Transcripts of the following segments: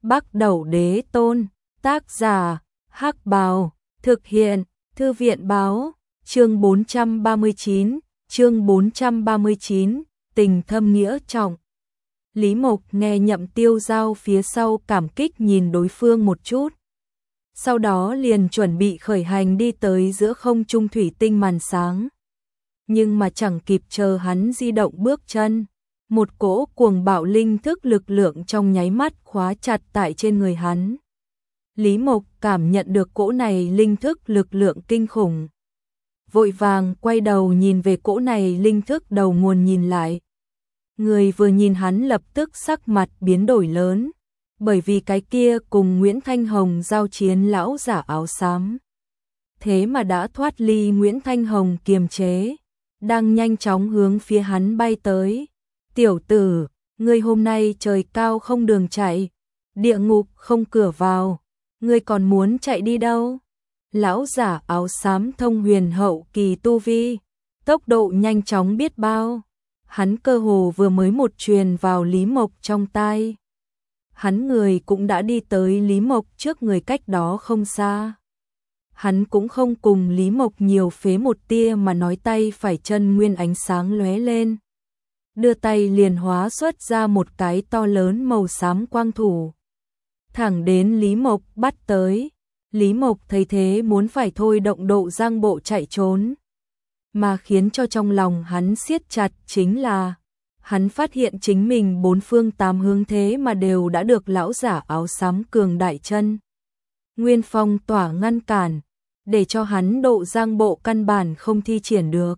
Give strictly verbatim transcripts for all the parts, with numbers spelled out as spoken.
Bắc Đẩu Đế Tôn, tác giả, Hắc Bào, thực hiện, Thư viện báo, chương bốn trăm ba mươi chín, chương bốn trăm ba mươi chín, tình thâm nghĩa trọng. Lý Mộc nghe Nhậm Tiêu Giao phía sau cảm kích nhìn đối phương một chút. Sau đó liền chuẩn bị khởi hành đi tới giữa không trung thủy tinh màn sáng. Nhưng mà chẳng kịp chờ hắn di động bước chân, một cỗ cuồng bạo linh thức lực lượng trong nháy mắt khóa chặt tại trên người hắn. Lý Mộc cảm nhận được cỗ này linh thức lực lượng kinh khủng. Vội vàng quay đầu nhìn về cỗ này linh thức đầu nguồn nhìn lại. Người vừa nhìn hắn lập tức sắc mặt biến đổi lớn, bởi vì cái kia cùng Nguyễn Thanh Hồng giao chiến lão giả áo xám. Thế mà đã thoát ly Nguyễn Thanh Hồng kiềm chế, đang nhanh chóng hướng phía hắn bay tới. Tiểu tử, ngươi hôm nay trời cao không đường chạy, địa ngục không cửa vào, ngươi còn muốn chạy đi đâu? Lão giả áo xám thông huyền hậu kỳ tu vi, tốc độ nhanh chóng biết bao. Hắn cơ hồ vừa mới một truyền vào Lý Mộc trong tai. Hắn người cũng đã đi tới Lý Mộc trước người cách đó không xa. Hắn cũng không cùng Lý Mộc nhiều phế một tia mà nói tay phải chân nguyên ánh sáng lóe lên. Đưa tay liền hóa xuất ra một cái to lớn màu xám quang thủ. Thẳng đến Lý Mộc bắt tới. Lý Mộc thấy thế muốn phải thôi động độ giang bộ chạy trốn. Mà khiến cho trong lòng hắn siết chặt chính là hắn phát hiện chính mình bốn phương tám hướng thế mà đều đã được lão giả áo xám cường đại chân nguyên phong tỏa ngăn cản, để cho hắn độ giang bộ căn bản không thi triển được.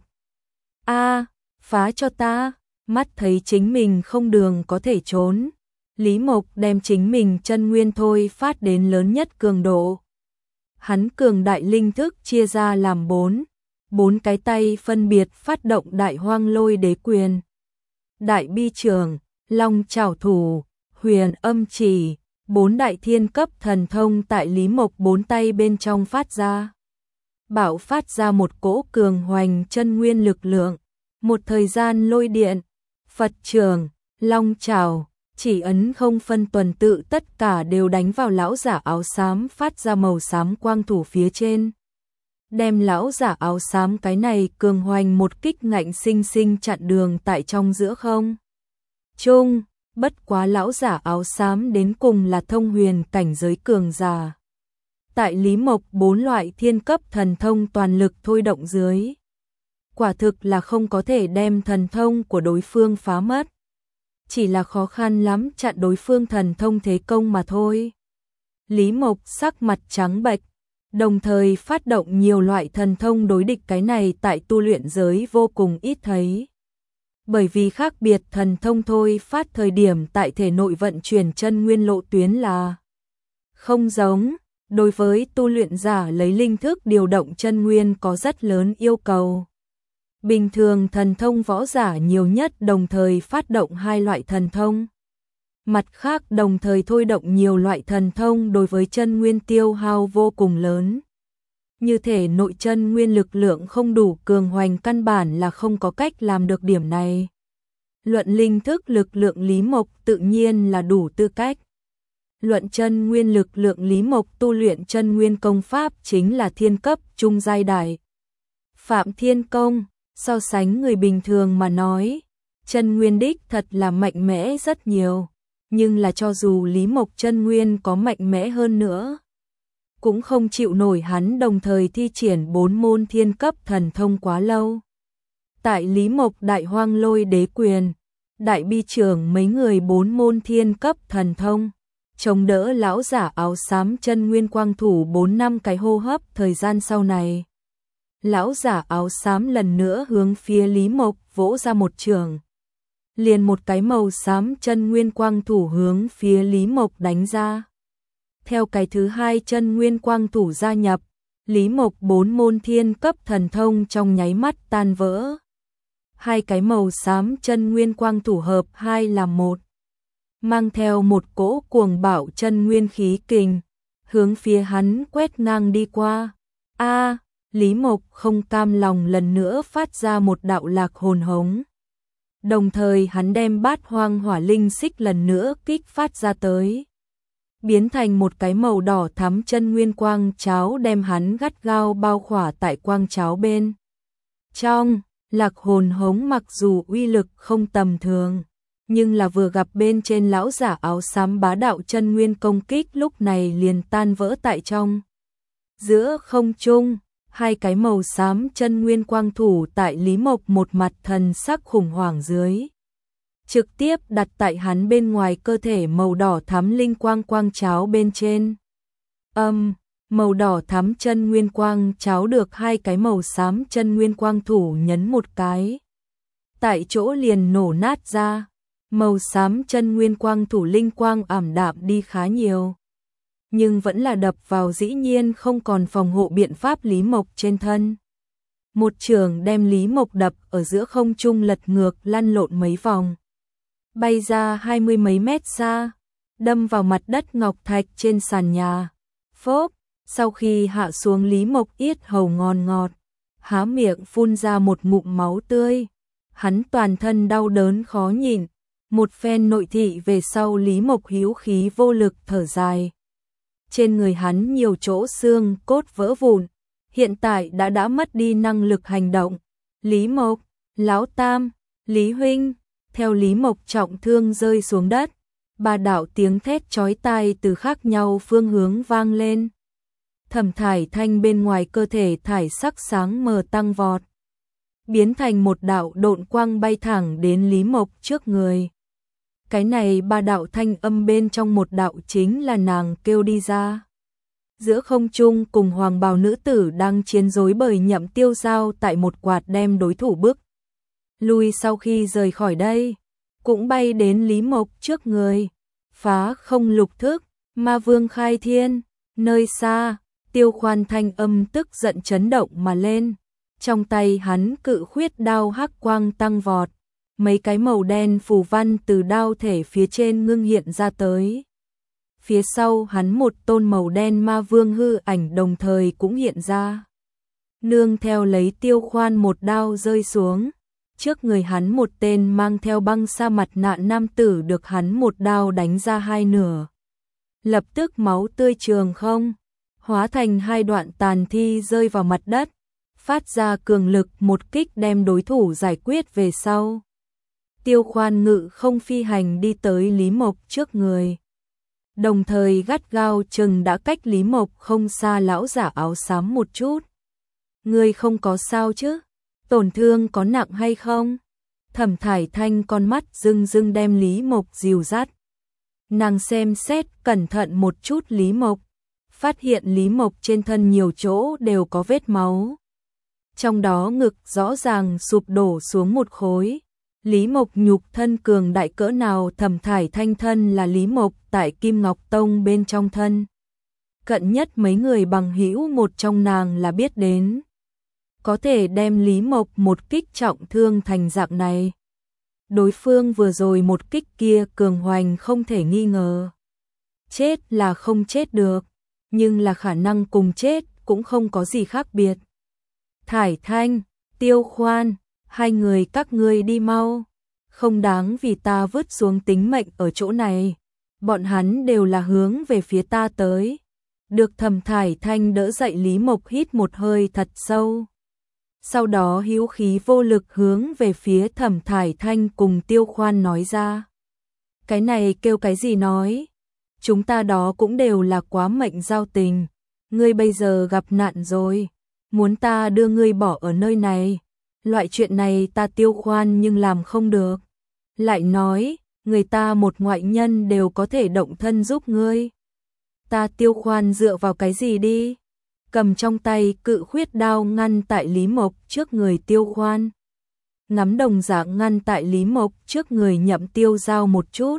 A, phá cho ta! Mắt thấy chính mình không đường có thể trốn, Lý Mộc đem chính mình chân nguyên thôi phát đến lớn nhất cường độ. Hắn cường đại linh thức chia ra làm bốn, bốn cái tay phân biệt phát động đại hoang lôi đế quyền, đại bi trường, long chảo thủ, huyền âm chỉ, bốn đại thiên cấp thần thông tại Lý Mộc bốn tay bên trong phát ra. Bạo phát ra một cỗ cường hoành chân nguyên lực lượng, một thời gian lôi điện, Phật trường, long chảo, chỉ ấn không phân tuần tự tất cả đều đánh vào lão giả áo xám phát ra màu xám quang thủ phía trên. Đem lão giả áo xám cái này cường hoành một kích ngạnh sinh sinh chặn đường tại trong giữa không trung. Bất quá lão giả áo xám đến cùng là thông huyền cảnh giới cường giả. Tại Lý Mộc bốn loại thiên cấp thần thông toàn lực thôi động dưới, quả thực là không có thể đem thần thông của đối phương phá mất. Chỉ là khó khăn lắm chặn đối phương thần thông thế công mà thôi. Lý Mộc sắc mặt trắng bệch, đồng thời phát động nhiều loại thần thông đối địch, cái này tại tu luyện giới vô cùng ít thấy. Bởi vì khác biệt thần thông thôi phát thời điểm tại thể nội vận chuyển chân nguyên lộ tuyến là không giống. Đối với tu luyện giả lấy linh thức điều động chân nguyên có rất lớn yêu cầu. Bình thường thần thông võ giả nhiều nhất đồng thời phát động hai loại thần thông. Mặt khác đồng thời thôi động nhiều loại thần thông đối với chân nguyên tiêu hao vô cùng lớn. Như thể nội chân nguyên lực lượng không đủ cường hoành căn bản là không có cách làm được điểm này. Luận linh thức lực lượng Lý Mộc tự nhiên là đủ tư cách. Luận chân nguyên lực lượng Lý Mộc tu luyện chân nguyên công pháp chính là thiên cấp trung giai đại Phạm Thiên Công. So sánh người bình thường mà nói, chân nguyên đích thật là mạnh mẽ rất nhiều. Nhưng là cho dù Lý Mộc chân nguyên có mạnh mẽ hơn nữa, cũng không chịu nổi hắn đồng thời thi triển bốn môn thiên cấp thần thông quá lâu. Tại Lý Mộc đại hoang lôi đế quyền, đại bi trường mấy người bốn môn thiên cấp thần thông, chống đỡ lão giả áo xám chân nguyên quang thủ bốn năm cái hô hấp thời gian sau này. Lão giả áo xám lần nữa hướng phía Lý Mộc vỗ ra một trường. Liền một cái màu xám chân nguyên quang thủ hướng phía Lý Mộc đánh ra. Theo cái thứ hai chân nguyên quang thủ gia nhập, Lý Mộc bốn môn thiên cấp thần thông trong nháy mắt tan vỡ. Hai cái màu xám chân nguyên quang thủ hợp hai làm một, mang theo một cỗ cuồng bạo chân nguyên khí kình, hướng phía hắn quét ngang đi qua. A, Lý Mộc không cam lòng lần nữa phát ra một đạo lạc hồn hống. Đồng thời hắn đem bát hoang hỏa linh xích lần nữa kích phát ra tới. biến thành một cái màu đỏ thắm chân nguyên quang cháo đem hắn gắt gao bao khỏa tại quang cháo bên. Trong, Lạc Hồn Hống mặc dù uy lực không tầm thường, nhưng là vừa gặp bên trên lão giả áo xám bá đạo chân nguyên công kích lúc này liền tan vỡ tại trong. Giữa không trung, hai cái màu xám chân nguyên quang thủ tại Lý Mộc một mặt thần sắc khủng hoảng dưới. Trực tiếp đặt tại hắn bên ngoài cơ thể màu đỏ thắm linh quang quang cháo bên trên. Âm, màu đỏ thắm chân nguyên quang cháo được hai cái màu xám chân nguyên quang thủ nhấn một cái. Tại chỗ liền nổ nát ra, màu xám chân nguyên quang thủ linh quang ảm đạm đi khá nhiều. Nhưng vẫn là đập vào dĩ nhiên không còn phòng hộ biện pháp Lý Mộc trên thân. Một trường đem Lý Mộc đập ở giữa không trung lật ngược lăn lộn mấy vòng. Bay ra hai mươi mấy mét xa, đâm vào mặt đất ngọc thạch trên sàn nhà. Phốp, sau khi hạ xuống Lý Mộc yết hầu ngon ngọt, há miệng phun ra một ngụm máu tươi. Hắn toàn thân đau đớn khó nhịn, một phen nội thị về sau Lý Mộc hữu khí vô lực thở dài. Trên người hắn nhiều chỗ xương cốt vỡ vụn, hiện tại đã đã mất đi năng lực hành động. Lý Mộc, Lão Tam, Lý Huynh, theo Lý Mộc trọng thương rơi xuống đất, ba đạo tiếng thét chói tai từ khác nhau phương hướng vang lên. Thẩm Thải Thanh bên ngoài cơ thể thải sắc sáng mờ tăng vọt, biến thành một đạo độn quang bay thẳng đến Lý Mộc trước người. Cái này ba đạo thanh âm bên trong một đạo chính là nàng kêu đi ra. Giữa không trung cùng hoàng bào nữ tử đang chiến rối bời Nhậm Tiêu Giao tại một quạt đem đối thủ bước lui sau khi rời khỏi đây, cũng bay đến Lý Mộc trước người. Phá không lục thức, ma vương khai thiên, nơi xa, Tiêu Khoan thanh âm tức giận chấn động mà lên. Trong tay hắn cự khuyết đao hắc quang tăng vọt, mấy cái màu đen phù văn từ đao thể phía trên ngưng hiện ra tới. Phía sau hắn một tôn màu đen ma vương hư ảnh đồng thời cũng hiện ra. Nương theo lấy Tiêu Khoan một đao rơi xuống, trước người hắn một tên mang theo băng sa mặt nạ nam tử được hắn một đao đánh ra hai nửa. Lập tức máu tươi trường không, hóa thành hai đoạn tàn thi rơi vào mặt đất, phát ra cường lực một kích đem đối thủ giải quyết về sau. Tiêu Khoan ngự không phi hành đi tới Lý Mộc trước người, đồng thời gắt gao chừng đã cách Lý Mộc không xa lão giả áo xám một chút. Ngươi không có sao chứ? Tổn thương có nặng hay không? Thẩm Thải Thanh con mắt rưng rưng đem Lý Mộc dìu dắt. Nàng xem xét cẩn thận một chút Lý Mộc, phát hiện Lý Mộc trên thân nhiều chỗ đều có vết máu. Trong đó ngực rõ ràng sụp đổ xuống một khối. Lý Mộc nhục thân cường đại cỡ nào, Thẩm Thải Thanh thân là Lý Mộc tại Kim Ngọc Tông bên trong thân. Cận nhất mấy người bằng hữu một trong nàng là biết đến. Có thể đem Lý Mộc một kích trọng thương thành dạng này. Đối phương vừa rồi một kích kia cường hoành không thể nghi ngờ. Chết là không chết được, nhưng là khả năng cùng chết cũng không có gì khác biệt. Thải Thanh, Tiêu Khoan, hai người các ngươi đi mau, không đáng vì ta vứt xuống tính mệnh ở chỗ này. Bọn hắn đều là hướng về phía ta tới. Được Thẩm Thải Thanh đỡ dậy, Lý Mộc hít một hơi thật sâu. Sau đó hữu khí vô lực hướng về phía Thẩm Thải Thanh cùng Tiêu Khoan nói ra. Cái này kêu cái gì nói? Chúng ta đó cũng đều là quá mệnh giao tình. Ngươi bây giờ gặp nạn rồi, muốn ta đưa ngươi bỏ ở nơi này. Loại chuyện này ta Tiêu Khoan nhưng làm không được. Lại nói, người ta một ngoại nhân đều có thể động thân giúp ngươi. Ta Tiêu Khoan dựa vào cái gì đi? Cầm trong tay cự khuyết đao ngăn tại Lý Mộc trước người Tiêu Khoan. Ngắm đồng dạng ngăn tại Lý Mộc trước người Nhậm Tiêu Giao một chút.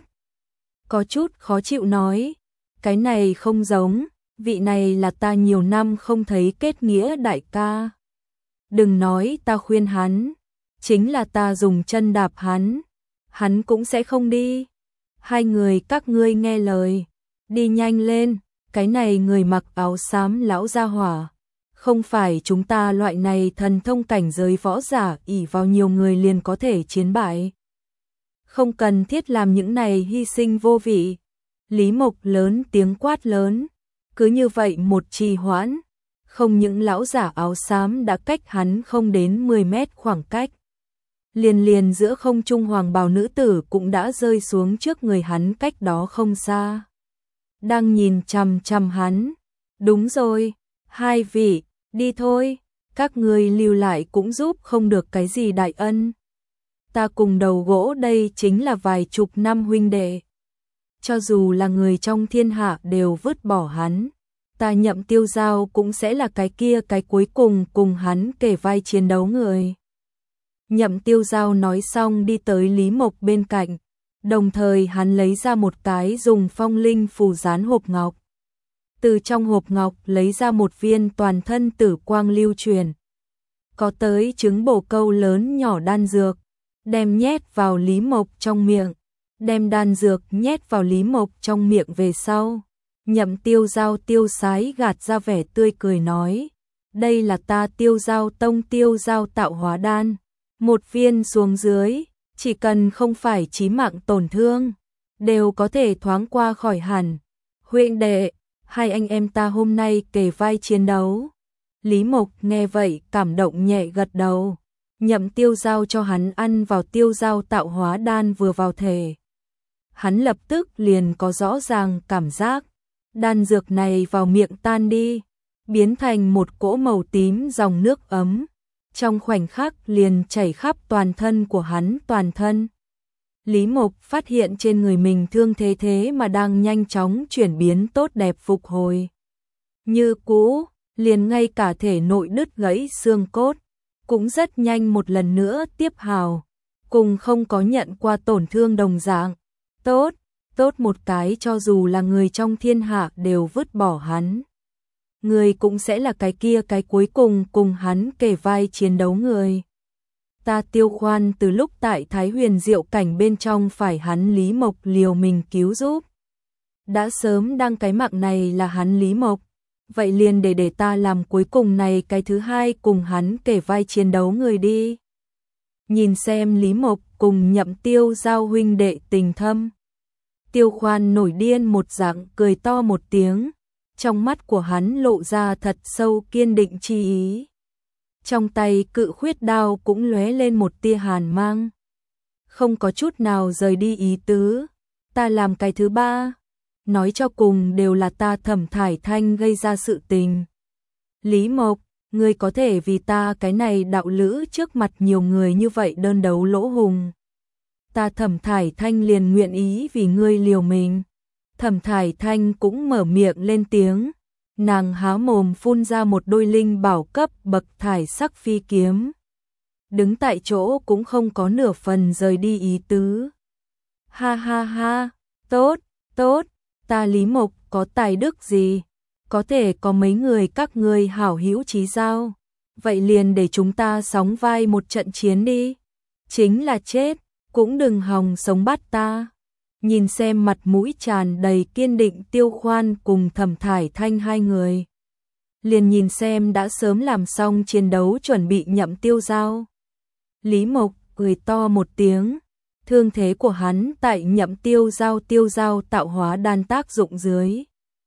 Có chút khó chịu nói, cái này không giống, vị này là ta nhiều năm không thấy kết nghĩa đại ca. Đừng nói ta khuyên hắn, chính là ta dùng chân đạp hắn, hắn cũng sẽ không đi. Hai người các ngươi nghe lời, đi nhanh lên. Cái này người mặc áo xám lão gia hỏa, không phải chúng ta loại này thần thông cảnh giới võ giả ỷ vào nhiều người liền có thể chiến bại. Không cần thiết làm những này hy sinh vô vị. Lý Mộc lớn tiếng quát lớn, cứ như vậy một trì hoãn, không những lão giả áo xám đã cách hắn không đến mười mét khoảng cách. Liền liền giữa không trung hoàng bào nữ tử cũng đã rơi xuống trước người hắn cách đó không xa. Đang nhìn chằm chằm hắn. Đúng rồi, hai vị, đi thôi, các ngươi lưu lại cũng giúp không được cái gì đại ân. Ta cùng đầu gỗ đây chính là vài chục năm huynh đệ. Cho dù là người trong thiên hạ đều vứt bỏ hắn, ta Nhậm Tiêu Giao cũng sẽ là cái kia cái cuối cùng cùng hắn kề vai chiến đấu người. Nhậm Tiêu Giao nói xong đi tới Lý Mộc bên cạnh, đồng thời hắn lấy ra một cái dùng phong linh phù dán hộp ngọc. Từ trong hộp ngọc lấy ra một viên toàn thân tử quang lưu truyền. Có tới trứng bổ câu lớn nhỏ đan dược, đem nhét vào Lý Mộc trong miệng, đem đan dược nhét vào Lý Mộc trong miệng về sau. Nhậm Tiêu Giao tiêu sái gạt ra vẻ tươi cười nói, đây là ta Tiêu Giao tông Tiêu Giao tạo hóa đan, một viên xuống dưới, chỉ cần không phải chí mạng tổn thương, đều có thể thoáng qua khỏi hẳn. Huynh đệ, hai anh em ta hôm nay kề vai chiến đấu. Lý Mộc nghe vậy cảm động nhẹ gật đầu. Nhậm Tiêu Giao cho hắn ăn vào Tiêu Giao tạo hóa đan vừa vào thể. Hắn lập tức liền có rõ ràng cảm giác. Đan dược này vào miệng tan đi, biến thành một cỗ màu tím dòng nước ấm. Trong khoảnh khắc liền chảy khắp toàn thân của hắn toàn thân. Lý Mộc phát hiện trên người mình thương thế thế mà đang nhanh chóng chuyển biến tốt đẹp phục hồi. Như cũ, liền ngay cả thể nội đứt gãy xương cốt, cũng rất nhanh một lần nữa tiếp hào, cùng không có nhận qua tổn thương đồng dạng. Tốt, tốt một cái cho dù là người trong thiên hạ đều vứt bỏ hắn. Người cũng sẽ là cái kia cái cuối cùng cùng hắn kề vai chiến đấu người. Ta Tiêu Khoan từ lúc tại Thái Huyền Diệu cảnh bên trong phải hắn Lý Mộc liều mình cứu giúp. Đã sớm đăng cái mạng này là hắn Lý Mộc, vậy liền để để ta làm cuối cùng này cái thứ hai cùng hắn kề vai chiến đấu người đi. Nhìn xem Lý Mộc cùng Nhậm Tiêu Giao huynh đệ tình thâm. Tiêu Khoan nổi điên một dạng cười to một tiếng, trong mắt của hắn lộ ra thật sâu kiên định chi ý. Trong tay cự khuyết đao cũng lóe lên một tia hàn mang. Không có chút nào rời đi ý tứ. Ta làm cái thứ ba. Nói cho cùng đều là ta Thẩm Thải Thanh gây ra sự tình. Lý Mộc, ngươi có thể vì ta cái này đạo lữ trước mặt nhiều người như vậy đơn đấu lỗ hùng. Ta Thẩm Thải Thanh liền nguyện ý vì ngươi liều mình. Thẩm Thải Thanh cũng mở miệng lên tiếng. Nàng há mồm phun ra một đôi linh bảo cấp bậc thải sắc phi kiếm. Đứng tại chỗ cũng không có nửa phần rời đi ý tứ. Ha ha ha, tốt, tốt, ta Lý Mộc có tài đức gì? Có thể có mấy người các ngươi hảo hữu chí giao. Vậy liền để chúng ta sóng vai một trận chiến đi. Chính là chết, cũng đừng hòng sống bắt ta. Nhìn xem mặt mũi tràn đầy kiên định Tiêu Khoan cùng Thẩm Thải Thanh hai người. Liền nhìn xem đã sớm làm xong chiến đấu chuẩn bị Nhậm Tiêu Giao. Lý Mộc cười to một tiếng, thương thế của hắn tại Nhậm Tiêu Giao Tiêu Giao tạo hóa đan tác dụng dưới.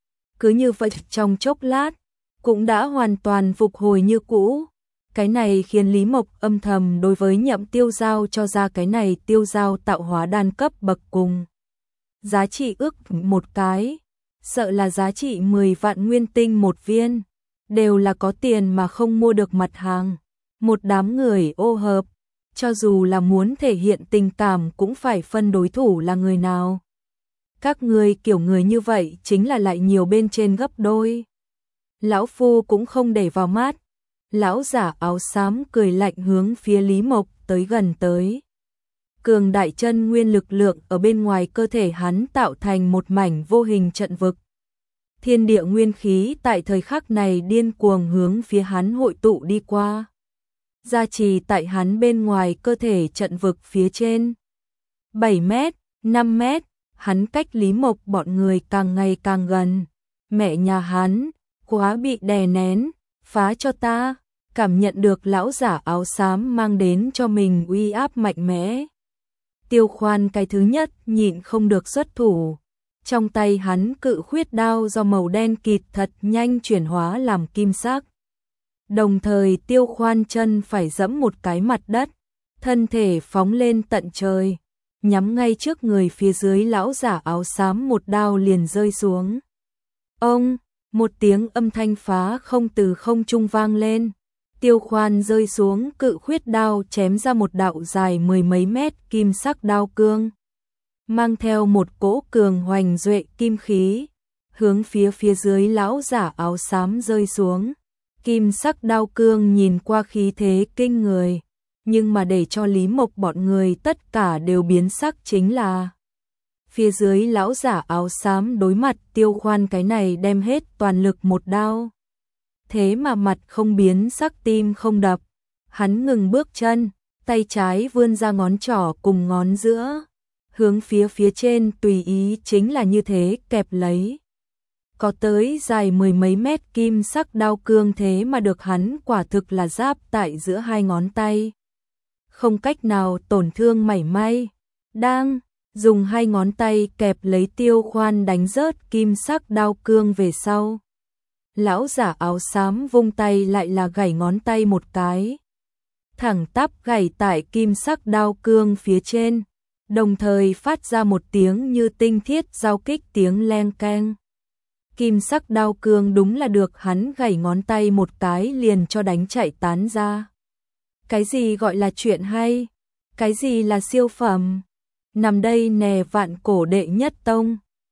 Cứ như vậy trong chốc lát, cũng đã hoàn toàn phục hồi như cũ. Cái này khiến Lý Mộc âm thầm đối với Nhậm Tiêu Giao cho ra cái này Tiêu Giao tạo hóa đan cấp bậc cùng. Giá trị ước một cái, sợ là giá trị mười vạn nguyên tinh một viên, đều là có tiền mà không mua được mặt hàng. Một đám người ô hợp, cho dù là muốn thể hiện tình cảm cũng phải phân đối thủ là người nào. Các người kiểu người như vậy chính là lại nhiều bên trên gấp đôi. Lão Phu cũng không để vào mắt. Lão giả áo xám cười lạnh hướng phía Lý Mộc tới gần tới. Cường đại chân nguyên lực lượng ở bên ngoài cơ thể hắn tạo thành một mảnh vô hình trận vực. Thiên địa nguyên khí tại thời khắc này điên cuồng hướng phía hắn hội tụ đi qua. Gia trì tại hắn bên ngoài cơ thể trận vực phía trên. bảy mét, năm mét, hắn cách Lý Mộc bọn người càng ngày càng gần. Mẹ nhà hắn, quá bị đè nén, phá cho ta. Cảm nhận được lão giả áo xám mang đến cho mình uy áp mạnh mẽ. Tiêu Khoan cái thứ nhất nhịn không được xuất thủ. Trong tay hắn cự khuyết đao do màu đen kịt thật nhanh chuyển hóa làm kim sắc. Đồng thời Tiêu Khoan chân phải giẫm một cái mặt đất, thân thể phóng lên tận trời, nhắm ngay trước người phía dưới lão giả áo xám, một đao liền rơi xuống. Ông, một tiếng âm thanh phá không từ không trung vang lên. Tiêu Khoan rơi xuống, cự khuyết đao chém ra một đạo dài mười mấy mét kim sắc đao cương, mang theo một cỗ cường hoành duệ kim khí, hướng phía phía dưới lão giả áo xám rơi xuống. Kim sắc đao cương nhìn qua khí thế kinh người, nhưng mà để cho Lý Mộc bọn người tất cả đều biến sắc chính là phía dưới lão giả áo xám đối mặt Tiêu Khoan cái này đem hết toàn lực một đao. Thế mà mặt không biến sắc, tim không đập, hắn ngừng bước chân, tay trái vươn ra ngón trỏ cùng ngón giữa, hướng phía phía trên tùy ý chính là như thế kẹp lấy. Có tới dài mười mấy mét kim sắc đao cương, thế mà được hắn quả thực là giáp tại giữa hai ngón tay, không cách nào tổn thương mảy may. Đang dùng hai ngón tay kẹp lấy Tiêu Khoan đánh rớt kim sắc đao cương về sau, lão giả áo xám vung tay lại là gảy ngón tay một cái, thẳng tắp gảy tại kim sắc đao cương phía trên, đồng thời phát ra một tiếng như tinh thiết giao kích tiếng leng keng. Kim sắc đao cương đúng là được hắn gảy ngón tay một cái liền cho đánh chạy tán ra. Cái gì gọi là chuyện hay? Cái gì là siêu phẩm? Nằm đây nè, vạn cổ đệ nhất tông.